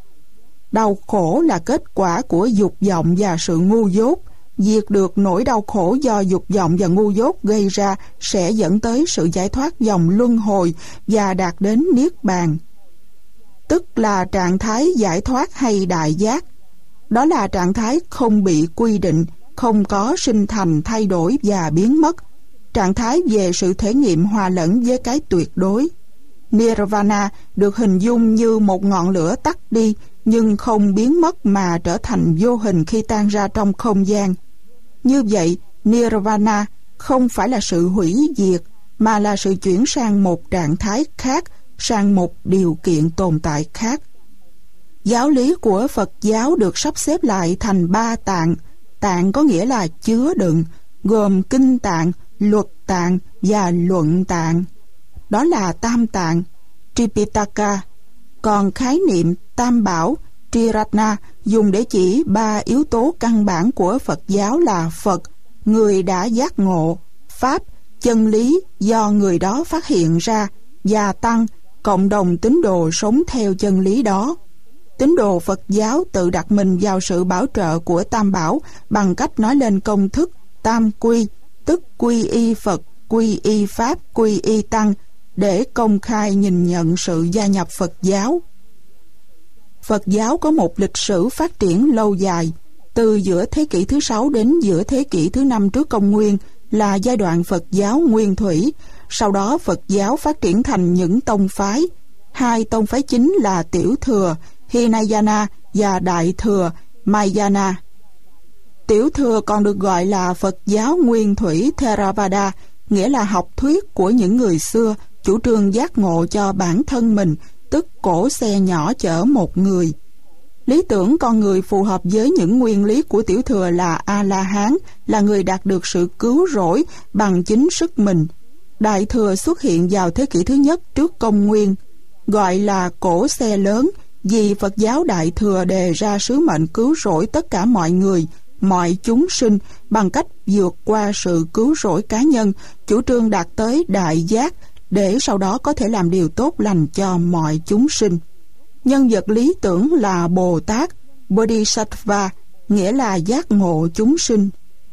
Đau khổ là kết quả của dục vọng và sự ngu dốt. Diệt được nỗi đau khổ do dục vọng và ngu dốt gây ra sẽ dẫn tới sự giải thoát vòng luân hồi và đạt đến Niết Bàn, tức là trạng thái giải thoát hay đại giác. Đó là trạng thái không bị quy định, không có sinh thành, thay đổi và biến mất. Trạng thái về sự thể nghiệm hòa lẫn với cái tuyệt đối. Nirvana được hình dung như một ngọn lửa tắt đi nhưng không biến mất mà trở thành vô hình khi tan ra trong không gian. Như vậy, Nirvana không phải là sự hủy diệt mà là sự chuyển sang một trạng thái khác, sang một điều kiện tồn tại khác. Giáo lý của Phật giáo được sắp xếp lại thành 3 tạng. Tạng có nghĩa là chứa đựng, gồm kinh tạng, luật tạng và luận tạng. Đó là tam tạng, Tripitaka. Còn khái niệm tam bảo, Triratna, dùng để chỉ 3 yếu tố căn bản của Phật giáo là Phật, người đã giác ngộ, Pháp, chân lý do người đó phát hiện ra, và Tăng, cộng đồng tín đồ sống theo chân lý đó. Tín đồ Phật giáo tự đặt mình vào sự bảo trợ của Tam Bảo bằng cách nói lên công thức Tam Quy, tức quy y Phật, quy y Pháp, quy y Tăng, để công khai nhìn nhận sự gia nhập Phật giáo. Phật giáo có một lịch sử phát triển lâu dài. Từ giữa thế kỷ thứ 6 đến giữa thế kỷ thứ 5 trước công nguyên là giai đoạn Phật giáo nguyên thủy. Sau đó Phật giáo phát triển thành những tông phái. 2 tông phái chính là Tiểu Thừa, Hinayana, và Đại Thừa, Mahayana. Tiểu Thừa còn được gọi là Phật giáo nguyên thủy Theravada, nghĩa là học thuyết của những người xưa, chủ trương giác ngộ cho bản thân mình, tức cỗ xe nhỏ chở một người. Lý tưởng con người phù hợp với những nguyên lý của Tiểu Thừa là A-la-hán, là người đạt được sự cứu rỗi bằng chính sức mình. Đại Thừa xuất hiện vào thế kỷ thứ nhất trước công nguyên, gọi là cỗ xe lớn vì Phật giáo Đại Thừa đề ra sứ mệnh cứu rỗi tất cả mọi người, mọi chúng sinh bằng cách vượt qua sự cứu rỗi cá nhân, chủ trương đạt tới đại giác để sau đó có thể làm điều tốt lành cho mọi chúng sinh. Nhân vật lý tưởng là Bồ Tát, Bodhisattva, nghĩa là giác ngộ chúng sinh.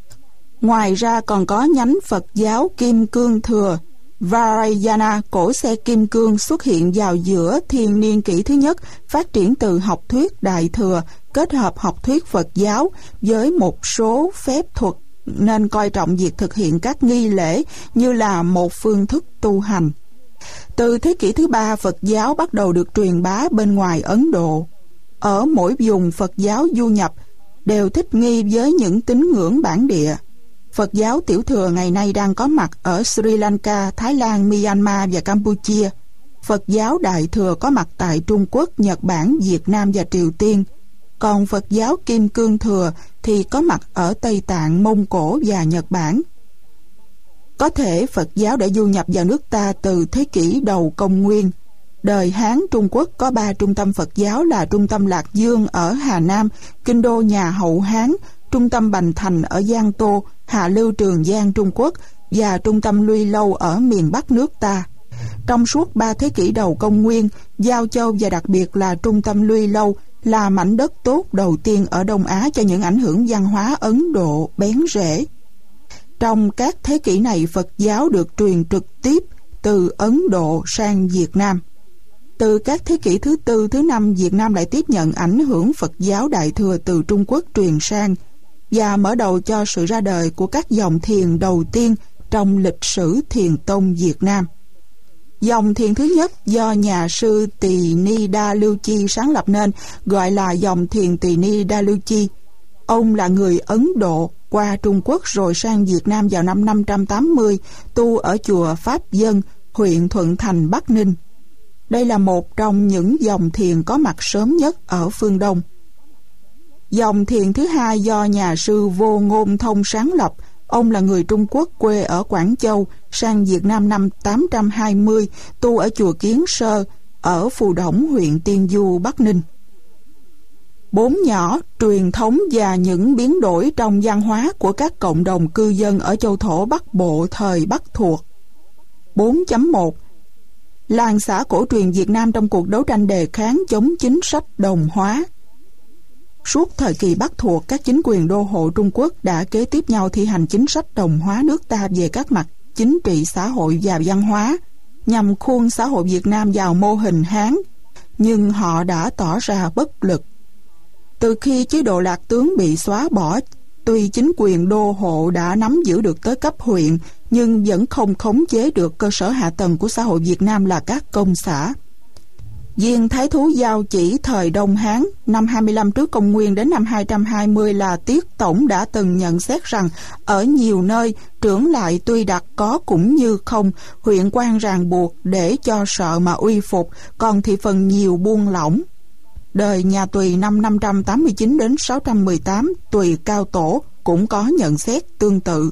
Ngoài ra còn có nhánh Phật giáo Kim Cương Thừa, Vajrayana, cổ xe kim cương, xuất hiện vào giữa thiên niên kỷ thứ nhất, phát triển từ học thuyết Đại Thừa, kết hợp học thuyết Phật giáo với một số phép thuật, nên coi trọng việc thực hiện các nghi lễ như là một phương thức tu hành. Từ thế kỷ thứ 3, Phật giáo bắt đầu được truyền bá bên ngoài Ấn Độ. Ở mỗi vùng Phật giáo du nhập đều thích nghi với những tín ngưỡng bản địa. Phật giáo Tiểu Thừa ngày nay đang có mặt ở Sri Lanka, Thái Lan, Myanmar và Campuchia. Phật giáo Đại Thừa có mặt tại Trung Quốc, Nhật Bản, Việt Nam và Triều Tiên. Còn Phật giáo Kim Cương Thừa thì có mặt ở Tây Tạng, Mông Cổ và Nhật Bản. Có thể Phật giáo đã du nhập vào nước ta từ thế kỷ đầu công nguyên. Đời Hán Trung Quốc có 3 trung tâm Phật giáo là trung tâm Lạc Dương ở Hà Nam, kinh đô nhà Hậu Hán, trung tâm Bành Thành ở Giang Tô, Hạ Lưu Trường Giang Trung Quốc và trung tâm Luy Lâu ở miền Bắc nước ta. Trong suốt 3 thế kỷ đầu công nguyên, Giao Châu và đặc biệt là trung tâm Luy Lâu là mảnh đất tốt đầu tiên ở Đông Á cho những ảnh hưởng văn hóa Ấn Độ bén rễ. Trong các thế kỷ này, Phật giáo được truyền trực tiếp từ Ấn Độ sang Việt Nam. Từ các thế kỷ thứ 4, thứ 5, Việt Nam lại tiếp nhận ảnh hưởng Phật giáo Đại Thừa từ Trung Quốc truyền sang và mở đầu cho sự ra đời của các dòng thiền đầu tiên trong lịch sử thiền tông Việt Nam. Dòng thiền thứ nhất do nhà sư Tỳ Ni Đa Lưu Chi sáng lập nên gọi là dòng thiền Tỳ Ni Đa Lưu Chi. Ông là người Ấn Độ, qua Trung Quốc rồi sang Việt Nam vào năm 580, tu ở chùa Pháp Dân, huyện Thuận Thành, Bắc Ninh. Đây là một trong những dòng thiền có mặt sớm nhất ở phương Đông. Dòng thiền thứ hai do nhà sư Vô Ngôn Thông sáng lập. Ông là người Trung Quốc quê ở Quảng Châu, sang Việt Nam năm 820, tu ở chùa Kiến Sơ, ở Phù Đổng, huyện Tiên Du, Bắc Ninh. 4 nhỏ, truyền thống và những biến đổi trong văn hóa của các cộng đồng cư dân ở châu thổ Bắc Bộ thời Bắc thuộc. 4.1 Làng xã cổ truyền Việt Nam trong cuộc đấu tranh đề kháng chống chính sách đồng hóa. Suốt thời kỳ Bắc thuộc, các chính quyền đô hộ Trung Quốc đã kế tiếp nhau thi hành chính sách đồng hóa nước ta về các mặt chính trị, xã hội và văn hóa, nhằm khuôn xã hội Việt Nam vào mô hình Hán, nhưng họ đã tỏ ra bất lực. Từ khi chế độ Lạc Tướng bị xóa bỏ, tuy chính quyền đô hộ đã nắm giữ được tới cấp huyện, nhưng vẫn không khống chế được cơ sở hạ tầng của xã hội Việt Nam là các công xã. Viên Thái Thú Giao Chỉ thời Đông Hán năm 25 trước công nguyên đến năm 220 là Tiết Tổng đã từng nhận xét rằng ở nhiều nơi trưởng lại tuy đặt có cũng như không, huyện quan ràng buộc để cho sợ mà uy phục, còn thị phần nhiều buông lỏng. Đời nhà Tùy năm 589 đến 618, Tùy Cao Tổ cũng có nhận xét tương tự.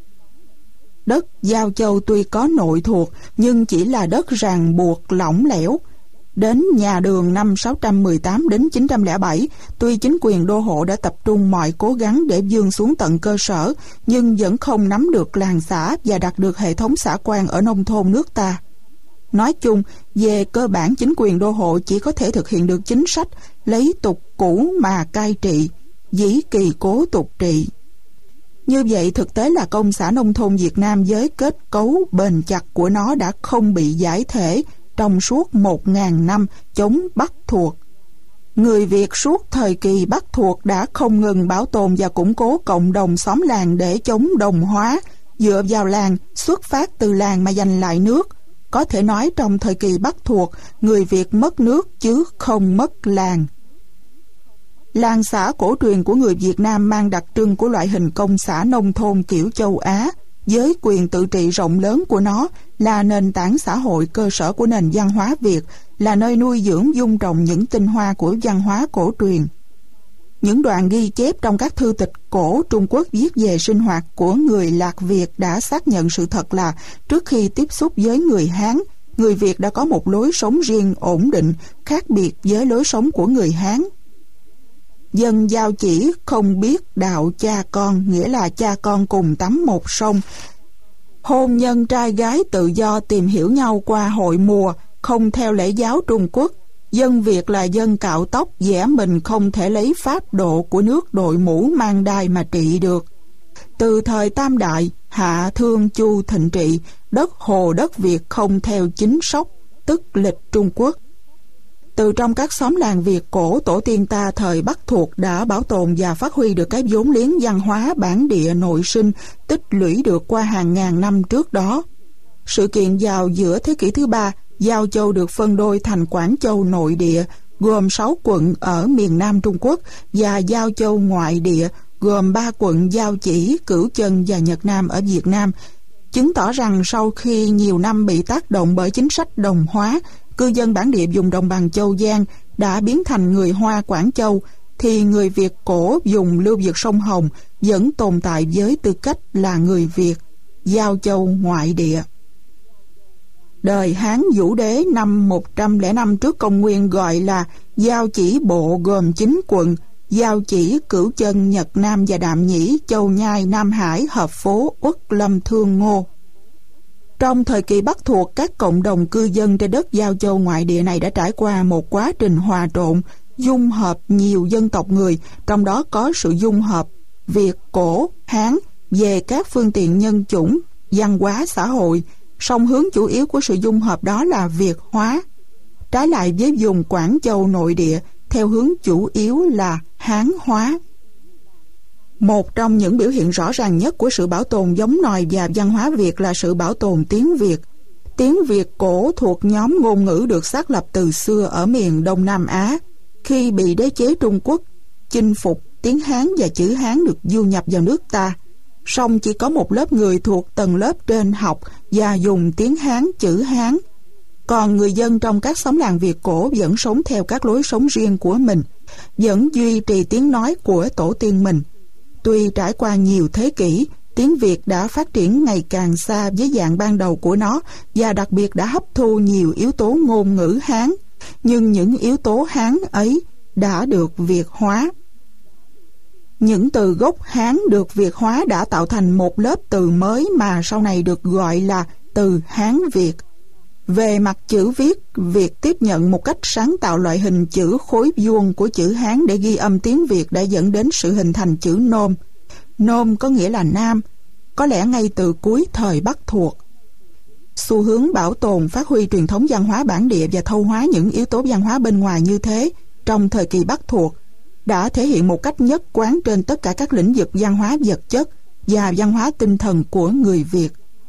Đất Giao Châu tuy có nội thuộc nhưng chỉ là đất ràng buộc lỏng lẻo. Đến nhà Đường năm 618 đến 907, tuy chính quyền đô hộ đã tập trung mọi cố gắng để vươn xuống tận cơ sở, nhưng vẫn không nắm được làng xã và đạt được hệ thống xã quan ở nông thôn nước ta. Nói chung, về cơ bản chính quyền đô hộ chỉ có thể thực hiện được chính sách lấy tục cũ mà cai trị, dĩ kỳ cố tục trị. Như vậy, thực tế là công xã nông thôn Việt Nam với kết cấu bền chặt của nó đã không bị giải thể trong suốt 1000 năm chống Bắc thuộc. Người Việt suốt thời kỳ Bắc thuộc đã không ngừng bảo tồn và củng cố cộng đồng xóm làng để chống đồng hóa, dựa vào làng, xuất phát từ làng mà giành lại nước. Có thể nói trong thời kỳ Bắc thuộc, người Việt mất nước chứ không mất làng. Làng xã cổ truyền của người Việt Nam mang đặc trưng của loại hình công xã nông thôn kiểu châu Á, với quyền tự trị rộng lớn của nó, là nền tảng xã hội cơ sở của nền văn hóa Việt, là nơi nuôi dưỡng dung trồng những tinh hoa của văn hóa cổ truyền. Những đoạn ghi chép trong các thư tịch cổ Trung Quốc viết về sinh hoạt của người Lạc Việt đã xác nhận sự thật là trước khi tiếp xúc với người Hán, người Việt đã có một lối sống riêng ổn định, khác biệt với lối sống của người Hán. Dân Giao Chỉ không biết đạo cha con, nghĩa là cha con cùng tắm một sông. Hôn nhân trai gái tự do tìm hiểu nhau qua hội mùa, không theo lễ giáo Trung Quốc. Dân Việt là dân cạo tóc, vẽ mình không thể lấy pháp độ của nước đội mũ mang đai mà trị được. Từ thời Tam Đại, Hạ Thương Chu thịnh trị, đất Hồ đất Việt không theo chính sóc, tức lịch Trung Quốc. Từ trong các xóm làng Việt cổ, tổ tiên ta thời Bắc thuộc đã bảo tồn và phát huy được cái vốn liếng văn hóa bản địa nội sinh tích lũy được qua hàng ngàn năm trước đó. Sự kiện vào giữa thế kỷ thứ 3, Giao Châu được phân đôi thành Quảng Châu nội địa, gồm 6 quận ở miền Nam Trung Quốc, và Giao Châu ngoại địa, gồm 3 quận Giao Chỉ, Cửu Chân và Nhật Nam ở Việt Nam. chứng tỏ rằng sau khi nhiều năm bị tác động bởi chính sách đồng hóa, cư dân bản địa vùng đồng bằng Châu Giang đã biến thành người Hoa Quảng Châu, thì người Việt cổ vùng lưu vực sông Hồng vẫn tồn tại với tư cách là người Việt, giao châu ngoại địa. Đời Hán Vũ Đế năm 105 trước công nguyên gọi là Giao Chỉ Bộ, gồm 9 quận: Giao Chỉ, Cửu Chân, Nhật Nam và Đạm Nhĩ, Châu Nhai, Nam Hải, Hợp Phố, Uất Lâm, Thương Ngô. Trong thời kỳ Bắc thuộc, các cộng đồng cư dân trên đất giao châu ngoại địa này đã trải qua một quá trình hòa trộn, dung hợp nhiều dân tộc người, trong đó có sự dung hợp Việt, Cổ, Hán về các phương tiện nhân chủng, văn hóa, xã hội, song hướng chủ yếu của sự dung hợp đó là Việt hóa. Trái lại với vùng Quảng Châu nội địa, theo hướng chủ yếu là Hán hóa. Một trong những biểu hiện rõ ràng nhất của sự bảo tồn giống nòi và văn hóa Việt là sự bảo tồn tiếng Việt. Tiếng Việt cổ thuộc nhóm ngôn ngữ được xác lập từ xưa ở miền Đông Nam Á. Khi bị đế chế Trung Quốc chinh phục, tiếng Hán và chữ Hán được du nhập vào nước ta. Song chỉ có một lớp người thuộc tầng lớp trên học và dùng tiếng Hán, chữ Hán. Còn người dân trong các xóm làng Việt cổ vẫn sống theo các lối sống riêng của mình, vẫn duy trì tiếng nói của tổ tiên mình. Tuy trải qua nhiều thế kỷ, tiếng Việt đã phát triển ngày càng xa với dạng ban đầu của nó và đặc biệt đã hấp thu nhiều yếu tố ngôn ngữ Hán, nhưng những yếu tố Hán ấy đã được Việt hóa. Những từ gốc Hán được Việt hóa đã tạo thành một lớp từ mới mà sau này được gọi là từ Hán Việt. Về mặt chữ viết, việc tiếp nhận một cách sáng tạo loại hình chữ khối vuông của chữ Hán để ghi âm tiếng Việt đã dẫn đến sự hình thành chữ Nôm. Nôm có nghĩa là Nam, có lẽ ngay từ cuối thời Bắc thuộc. Xu hướng bảo tồn, phát huy truyền thống văn hóa bản địa và thâu hóa những yếu tố văn hóa bên ngoài như thế trong thời kỳ Bắc thuộc đã thể hiện một cách nhất quán trên tất cả các lĩnh vực văn hóa vật chất và văn hóa tinh thần của người Việt.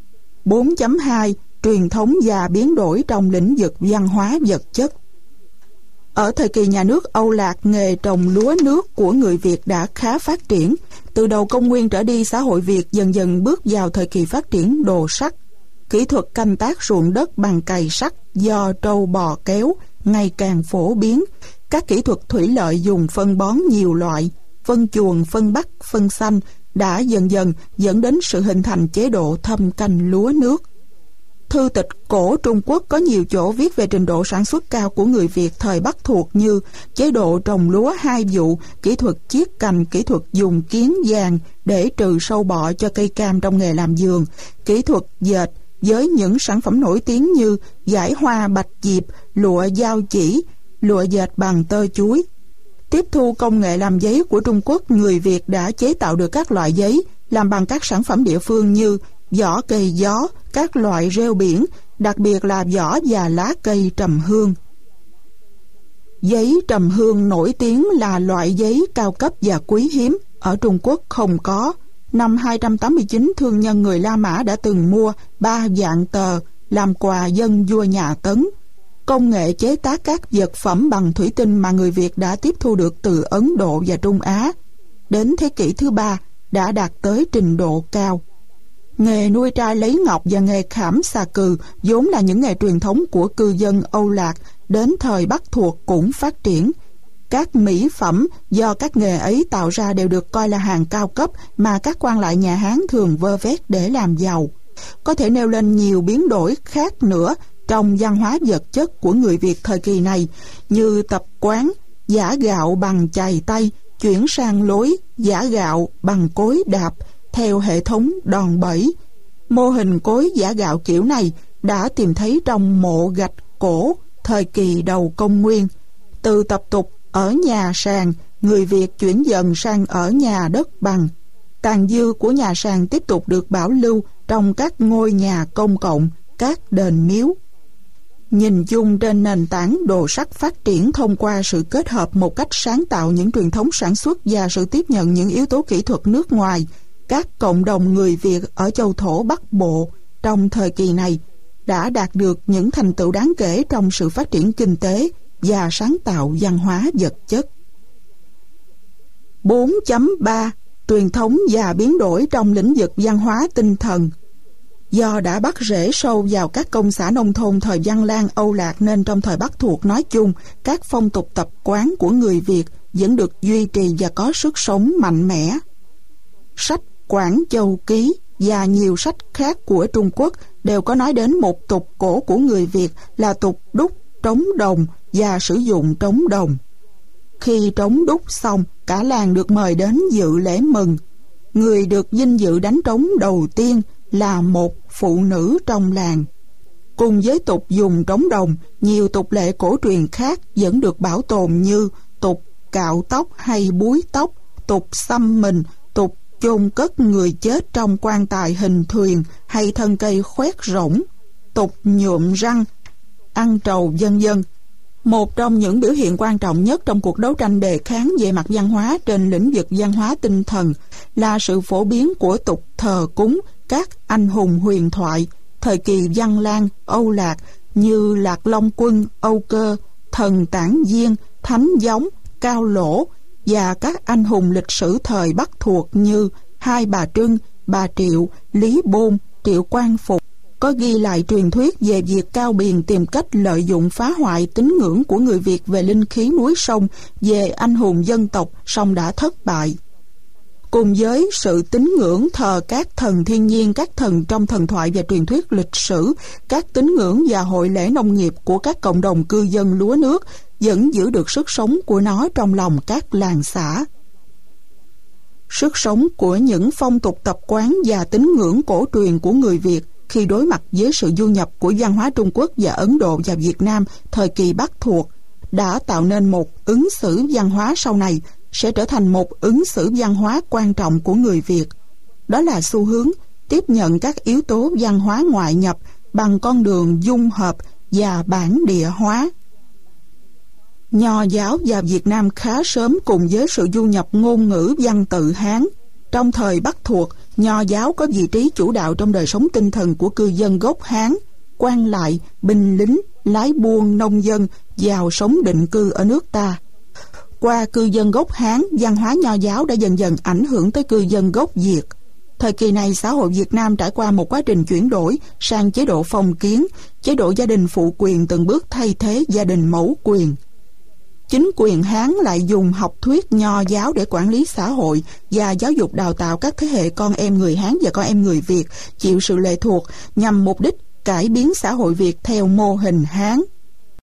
4.2 Truyền thống và biến đổi trong lĩnh vực văn hóa vật chất. Ở thời kỳ nhà nước Âu Lạc, nghề trồng lúa nước của người Việt đã khá phát triển. Từ đầu công nguyên trở đi, xã hội Việt dần dần bước vào thời kỳ phát triển đồ sắt. Kỹ thuật canh tác ruộng đất bằng cày sắt do trâu bò kéo ngày càng phổ biến. Các kỹ thuật thủy lợi dùng phân bón nhiều loại, phân chuồng, phân bắc, phân xanh đã dần dần dẫn đến sự hình thành chế độ thâm canh lúa nước. Thư tịch cổ Trung Quốc có nhiều chỗ viết về trình độ sản xuất cao của người Việt thời Bắc thuộc như chế độ trồng lúa 2 vụ, kỹ thuật chiết cành, kỹ thuật dùng kiến vàng để trừ sâu bọ cho cây cam trong nghề làm giường, kỹ thuật dệt với những sản phẩm nổi tiếng như vải hoa bạch diệp, lụa Giao Chỉ, lụa dệt bằng tơ chuối. Tiếp thu công nghệ làm giấy của Trung Quốc, người Việt đã chế tạo được các loại giấy làm bằng các sản phẩm địa phương như vỏ cây gió, các loại rêu biển, đặc biệt là vỏ và lá cây trầm hương. Giấy trầm hương nổi tiếng là loại giấy cao cấp và quý hiếm, ở Trung Quốc không có. Năm 289, thương nhân người La Mã đã từng mua 3 vạn tờ làm quà dâng vua nhà Tấn. Công nghệ chế tác các vật phẩm bằng thủy tinh mà người Việt đã tiếp thu được từ Ấn Độ và Trung Á, đến thế kỷ thứ 3 đã đạt tới trình độ cao. Nghề nuôi trai lấy ngọc và nghề khảm xà cừ vốn là những nghề truyền thống của cư dân Âu Lạc, đến thời Bắc thuộc cũng phát triển. Các mỹ phẩm do các nghề ấy tạo ra đều được coi là hàng cao cấp mà các quan lại nhà Hán thường vơ vét để làm giàu. Có thể nêu lên nhiều biến đổi khác nữa trong văn hóa vật chất của người Việt thời kỳ này, như tập quán giã gạo bằng chày tay chuyển sang lối giã gạo bằng cối đạp theo hệ thống đòn bẩy. Mô hình cối giã gạo kiểu này đã tìm thấy trong mộ gạch cổ thời kỳ đầu công nguyên. Từ tập tục ở nhà sàn, người Việt chuyển dần sang ở nhà đất bằng. Tàn dư của nhà sàn tiếp tục được bảo lưu trong các ngôi nhà công cộng, các đền miếu. Nhìn chung, trên nền tảng đồ sắt phát triển thông qua sự kết hợp một cách sáng tạo những truyền thống sản xuất và sự tiếp nhận những yếu tố kỹ thuật nước ngoài, các cộng đồng người Việt ở châu thổ Bắc Bộ trong thời kỳ này đã đạt được những thành tựu đáng kể trong sự phát triển kinh tế và sáng tạo văn hóa vật chất. 4.3 Truyền thống và biến đổi trong lĩnh vực văn hóa tinh thần. Do đã bắt rễ sâu vào các công xã nông thôn thời Văn Lang, Âu Lạc nên trong thời Bắc thuộc nói chung, các phong tục tập quán của người Việt vẫn được duy trì và có sức sống mạnh mẽ. Sách Quảng Châu Ký và nhiều sách khác của Trung Quốc đều có nói đến một tục cổ của người Việt là tục đúc trống đồng và sử dụng trống đồng. Khi trống đúc xong, cả làng được mời đến dự lễ mừng. Người được vinh dự đánh trống đầu tiên là một phụ nữ trong làng. Cùng với tục dùng trống đồng, nhiều tục lệ cổ truyền khác vẫn được bảo tồn như tục cạo tóc hay búi tóc, tục xăm mình, tục chôn cất người chết trong quan tài hình thuyền hay thân cây khoét rỗng, tục nhuộm răng, ăn trầu vân vân. Một trong những biểu hiện quan trọng nhất trong cuộc đấu tranh đề kháng về mặt văn hóa trên lĩnh vực văn hóa tinh thần là sự phổ biến của tục thờ cúng các anh hùng huyền thoại thời kỳ Văn Lang, Âu Lạc như Lạc Long Quân, Âu Cơ, Thần Tản Viên, Thánh Giống, Cao Lỗ và các anh hùng lịch sử thời Bắc thuộc như Hai Bà Trưng, Bà Triệu, Lý Bôn, Triệu Quang Phục. Có ghi lại truyền thuyết về việc Cao Biền tìm cách lợi dụng phá hoại tín ngưỡng của người Việt về linh khí núi sông, về anh hùng dân tộc, song đã thất bại. Cùng với sự tín ngưỡng thờ các thần thiên nhiên, các thần trong thần thoại và truyền thuyết lịch sử, các tín ngưỡng và hội lễ nông nghiệp của các cộng đồng cư dân lúa nước vẫn giữ được sức sống của nó trong lòng các làng xã. Sức sống của những phong tục tập quán và tín ngưỡng cổ truyền của người Việt khi đối mặt với sự du nhập của văn hóa Trung Quốc và Ấn Độ và Việt Nam thời kỳ Bắc thuộc đã tạo nên một ứng xử văn hóa sau này sẽ trở thành một ứng xử văn hóa quan trọng của người Việt. Đó là xu hướng tiếp nhận các yếu tố văn hóa ngoại nhập bằng con đường dung hợp và bản địa hóa. Nho giáo vào Việt Nam khá sớm cùng với sự du nhập ngôn ngữ văn tự Hán. Trong thời Bắc thuộc, Nho giáo có vị trí chủ đạo trong đời sống tinh thần của cư dân gốc Hán, quan lại, binh lính, lái buôn, nông dân vào sống định cư ở nước ta. Qua cư dân gốc Hán, văn hóa Nho giáo đã dần dần ảnh hưởng tới cư dân gốc Việt. Thời kỳ này, xã hội Việt Nam trải qua một quá trình chuyển đổi sang chế độ phong kiến, chế độ gia đình phụ quyền từng bước thay thế gia đình mẫu quyền. Chính quyền Hán lại dùng học thuyết Nho giáo để quản lý xã hội và giáo dục đào tạo các thế hệ con em người Hán và con em người Việt chịu sự lệ thuộc nhằm mục đích cải biến xã hội Việt theo mô hình Hán.